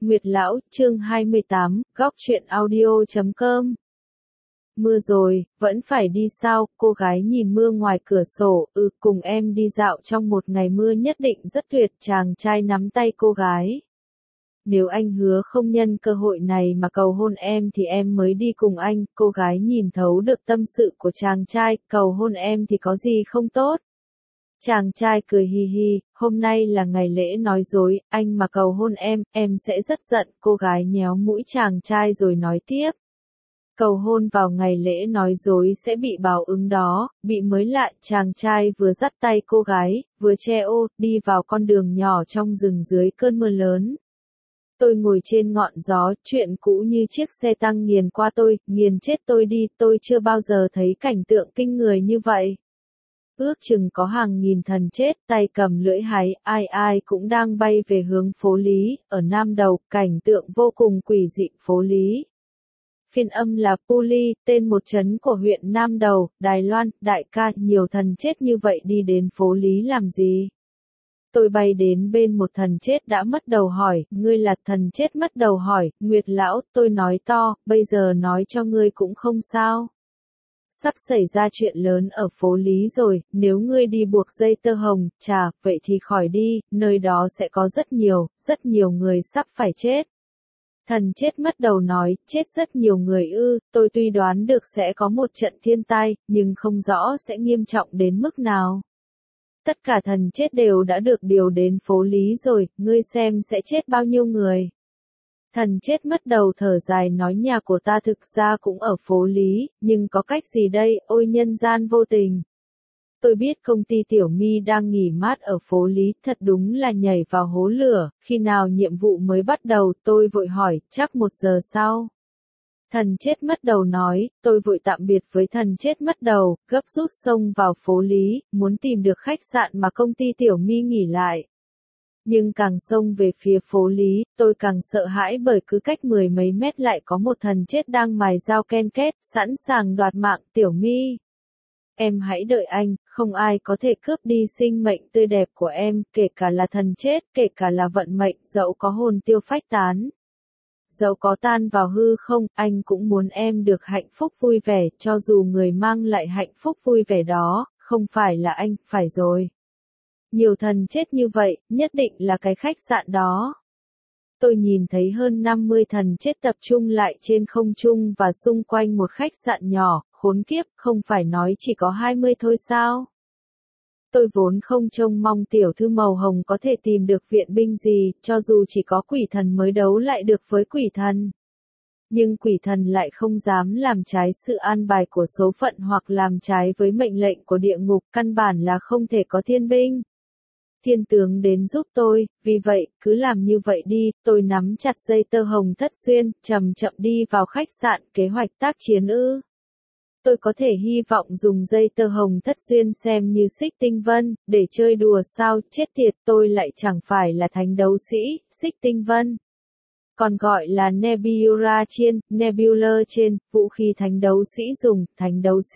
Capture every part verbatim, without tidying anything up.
Nguyệt Lão, chương hai mươi tám, góc truyện audio chấm com. Mưa rồi, vẫn phải đi sao? Cô gái nhìn mưa ngoài cửa sổ, ừ, cùng em đi dạo trong một ngày mưa nhất định rất tuyệt. Chàng trai nắm tay cô gái. Nếu anh hứa không nhân cơ hội này mà cầu hôn em thì em mới đi cùng anh. Cô gái nhìn thấu được tâm sự của chàng trai, cầu hôn em thì có gì không tốt. Chàng trai cười hi hi, hôm nay là ngày lễ nói dối, anh mà cầu hôn em, em sẽ rất giận. Cô gái nhéo mũi chàng trai rồi nói tiếp. Cầu hôn vào ngày lễ nói dối sẽ bị báo ứng đó, bị mới lạ. Chàng trai vừa dắt tay cô gái, vừa che ô, đi vào con đường nhỏ trong rừng dưới cơn mưa lớn. Tôi ngồi trên ngọn gió, chuyện cũ như chiếc xe tăng nghiền qua tôi, nghiền chết tôi đi, tôi chưa bao giờ thấy cảnh tượng kinh người như vậy. Ước chừng có hàng nghìn thần chết, tay cầm lưỡi hái, ai ai cũng đang bay về hướng phố Lý, ở Nam Đầu, cảnh tượng vô cùng quỷ dị. Phố Lý. Phiên âm là Puli, tên một trấn của huyện Nam Đầu, Đài Loan. Đại ca, nhiều thần chết như vậy đi đến phố Lý làm gì? Tôi bay đến bên một thần chết đã mất đầu hỏi, ngươi là thần chết mất đầu hỏi, Nguyệt Lão, tôi nói to, bây giờ nói cho ngươi cũng không sao. Sắp xảy ra chuyện lớn ở phố Lý rồi, nếu ngươi đi buộc dây tơ hồng, chà, vậy thì khỏi đi, nơi đó sẽ có rất nhiều, rất nhiều người sắp phải chết. Thần chết mất đầu nói, chết rất nhiều người ư, tôi tuy đoán được sẽ có một trận thiên tai, nhưng không rõ sẽ nghiêm trọng đến mức nào. Tất cả thần chết đều đã được điều đến phố Lý rồi, ngươi xem sẽ chết bao nhiêu người. Thần chết mất đầu thở dài nói nhà của ta thực ra cũng ở phố Lý, nhưng có cách gì đây, ôi nhân gian vô tình. Tôi biết công ty Tiểu My đang nghỉ mát ở phố Lý, thật đúng là nhảy vào hố lửa, khi nào nhiệm vụ mới bắt đầu, tôi vội hỏi, chắc một giờ sau. Thần chết mất đầu nói, tôi vội tạm biệt với thần chết mất đầu, gấp rút xông vào phố Lý, muốn tìm được khách sạn mà công ty Tiểu My nghỉ lại. Nhưng càng xông về phía phố Lý, tôi càng sợ hãi bởi cứ cách mười mấy mét lại có một thần chết đang mài dao ken két, sẵn sàng đoạt mạng. Tiểu My. Em hãy đợi anh, không ai có thể cướp đi sinh mệnh tươi đẹp của em, kể cả là thần chết, kể cả là vận mệnh, dẫu có hồn tiêu phách tán. Dẫu có tan vào hư không, anh cũng muốn em được hạnh phúc vui vẻ, cho dù người mang lại hạnh phúc vui vẻ đó, không phải là anh, phải rồi. Nhiều thần chết như vậy, nhất định là cái khách sạn đó. Tôi nhìn thấy hơn năm mươi thần chết tập trung lại trên không trung và xung quanh một khách sạn nhỏ, khốn kiếp, không phải nói chỉ có hai mươi thôi sao? Tôi vốn không trông mong tiểu thư màu hồng có thể tìm được viện binh gì, cho dù chỉ có quỷ thần mới đấu lại được với quỷ thần. Nhưng quỷ thần lại không dám làm trái sự an bài của số phận hoặc làm trái với mệnh lệnh của địa ngục, căn bản là không thể có thiên binh. Thiên tướng đến giúp tôi, vì vậy, cứ làm như vậy đi, tôi nắm chặt dây tơ hồng thất xuyên, chậm chậm đi vào khách sạn. Kế hoạch tác chiến ư. Tôi có thể hy vọng dùng dây tơ hồng thất xuyên xem như xích tinh vân, để chơi đùa sao, chết tiệt, tôi lại chẳng phải là thánh đấu sĩ. Xích tinh vân còn gọi là Nebula Chain, Nebula Chain, vũ khí thánh đấu sĩ dùng. Thánh đấu sĩ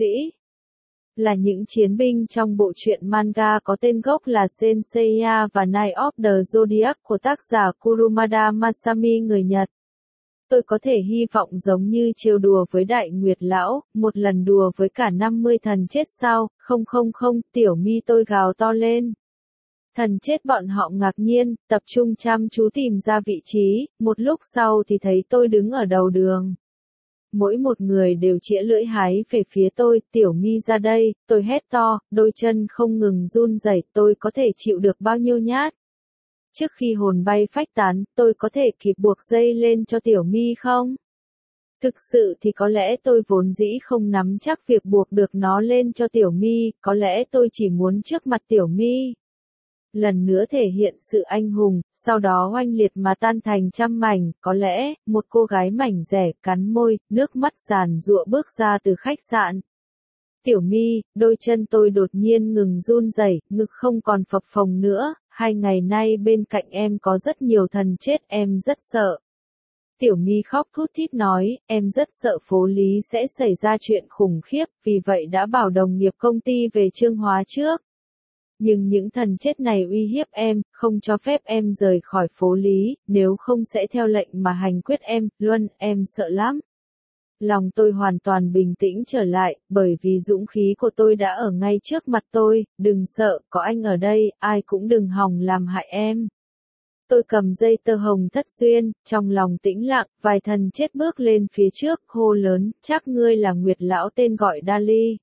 là những chiến binh trong bộ truyện manga có tên gốc là Senseiya và Night of the Zodiac của tác giả Kurumada Masami người Nhật. Tôi có thể hy vọng giống như trêu đùa với Đại Nguyệt Lão, một lần đùa với cả năm mươi thần chết sao, không không không, Tiểu My tôi gào to lên. Thần chết bọn họ ngạc nhiên, tập trung chăm chú tìm ra vị trí, một lúc sau thì thấy tôi đứng ở đầu đường. Mỗi một người đều chĩa lưỡi hái về phía tôi, Tiểu My ra đây, tôi hét to, đôi chân không ngừng run rẩy, tôi có thể chịu được bao nhiêu nhát. Trước khi hồn bay phách tán, tôi có thể kịp buộc dây lên cho Tiểu My không? Thực sự thì có lẽ tôi vốn dĩ không nắm chắc việc buộc được nó lên cho Tiểu My, có lẽ tôi chỉ muốn trước mặt Tiểu My. Lần nữa thể hiện sự anh hùng, sau đó oanh liệt mà tan thành trăm mảnh, có lẽ, một cô gái mảnh rẻ, cắn môi, nước mắt giàn giụa bước ra từ khách sạn. Tiểu My, đôi chân tôi đột nhiên ngừng run rẩy, ngực không còn phập phồng nữa, hai ngày nay bên cạnh em có rất nhiều thần chết, em rất sợ. Tiểu My khóc thút thít nói, em rất sợ phố Lý sẽ xảy ra chuyện khủng khiếp, vì vậy đã bảo đồng nghiệp công ty về Trương Hóa trước. Nhưng những thần chết này uy hiếp em, không cho phép em rời khỏi phố Lý, nếu không sẽ theo lệnh mà hành quyết em, Luân, em sợ lắm. Lòng tôi hoàn toàn bình tĩnh trở lại, bởi vì dũng khí của tôi đã ở ngay trước mặt tôi, đừng sợ, có anh ở đây, ai cũng đừng hòng làm hại em. Tôi cầm dây tơ hồng thất xuyên, trong lòng tĩnh lặng, vài thần chết bước lên phía trước, hô lớn, chắc ngươi là Nguyệt lão tên gọi Dali.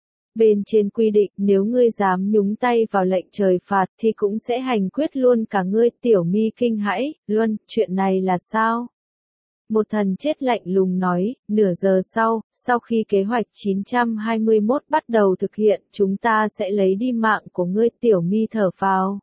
Bên trên quy định, nếu ngươi dám nhúng tay vào lệnh trời phạt thì cũng sẽ hành quyết luôn cả ngươi. Tiểu Mi kinh hãi, Luân, chuyện này là sao? Một thần chết lạnh lùng nói, nửa giờ sau, sau khi kế hoạch chín trăm hai mươi mốt bắt đầu thực hiện, chúng ta sẽ lấy đi mạng của ngươi. Tiểu Mi thở phào.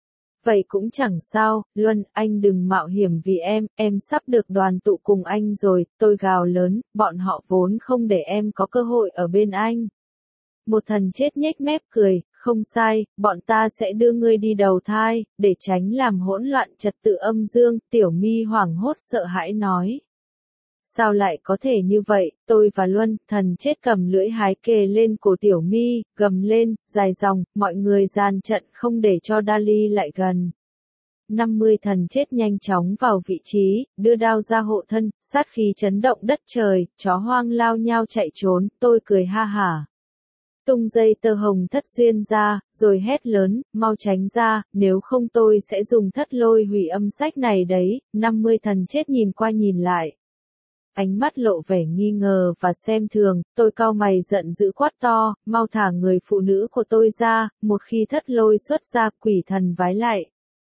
Vậy cũng chẳng sao, Luân, anh đừng mạo hiểm vì em, em sắp được đoàn tụ cùng anh rồi. Tôi gào lớn, bọn họ vốn không để em có cơ hội ở bên anh. Một thần chết nhếch mép cười, không sai, bọn ta sẽ đưa ngươi đi đầu thai, để tránh làm hỗn loạn trật tự âm dương. Tiểu Mi hoảng hốt sợ hãi nói. Sao lại có thể như vậy? Tôi và Luân, thần chết cầm lưỡi hái kề lên cổ Tiểu Mi, gầm lên, dài dòng, mọi người gian trận không để cho Dali lại gần. năm mươi thần chết nhanh chóng vào vị trí, đưa đao ra hộ thân, sát khí chấn động đất trời, chó hoang lao nhau chạy trốn. Tôi cười ha hả. Tung dây tơ hồng thất xuyên ra, rồi hét lớn, mau tránh ra, nếu không tôi sẽ dùng thất lôi hủy âm sách này đấy. năm mươi thần chết nhìn qua nhìn lại. Ánh mắt lộ vẻ nghi ngờ và xem thường, tôi cau mày giận dữ quát to, mau thả người phụ nữ của tôi ra, một khi thất lôi xuất ra quỷ thần vái lại.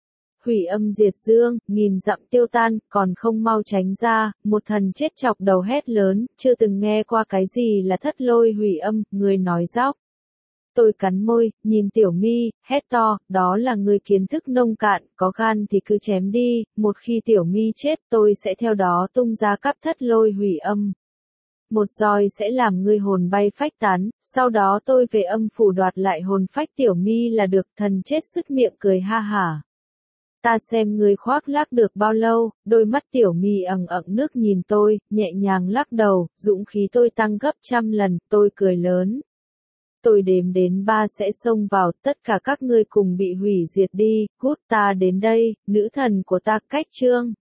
Hủy âm diệt dương, nghìn dặm tiêu tan, còn không mau tránh ra. Một thần chết chọc đầu hét lớn, chưa từng nghe qua cái gì là thất lôi hủy âm, người nói dóc. Tôi cắn môi, nhìn Tiểu Mi, hét to, đó là người kiến thức nông cạn, có gan thì cứ chém đi, một khi Tiểu Mi chết tôi sẽ theo đó tung ra cắp thất lôi hủy âm. Một roi sẽ làm ngươi hồn bay phách tán, sau đó tôi về âm phủ đoạt lại hồn phách Tiểu Mi là được. Thần chết sứt miệng cười ha hả. Ta xem ngươi khoác lác được bao lâu. Đôi mắt Tiểu Mi ẩn ẩn nước nhìn tôi, nhẹ nhàng lắc đầu, dũng khí tôi tăng gấp trăm lần. Tôi cười lớn. Tôi đếm đến ba sẽ xông vào, tất cả các ngươi cùng bị hủy diệt đi. Cút, ta đến đây, nữ thần của ta. Cách chương